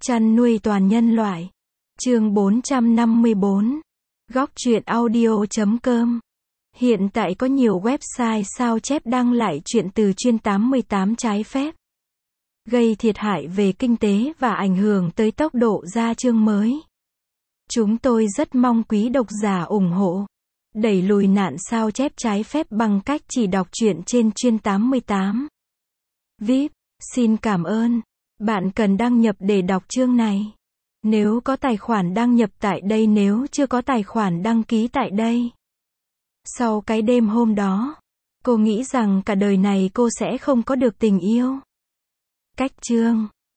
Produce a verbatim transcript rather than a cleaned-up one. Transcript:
Chăn nuôi toàn nhân loại. Chương bốn trăm năm mươi bốn. Góc truyện audio chấm com. Hiện tại có nhiều website sao chép đăng lại truyện từ chuyên tám mươi tám trái phép, gây thiệt hại về kinh tế và ảnh hưởng tới tốc độ ra chương mới. Chúng tôi rất mong quý độc giả ủng hộ, đẩy lùi nạn sao chép trái phép bằng cách chỉ đọc truyện trên chuyên tám mươi tám. vê i pê, xin cảm ơn. Bạn cần đăng nhập để đọc chương này. Nếu có tài khoản đăng nhập tại đây, nếu chưa có tài khoản đăng ký tại đây. Sau cái đêm hôm đó, cô nghĩ rằng cả đời này cô sẽ không có được tình yêu. Cách chương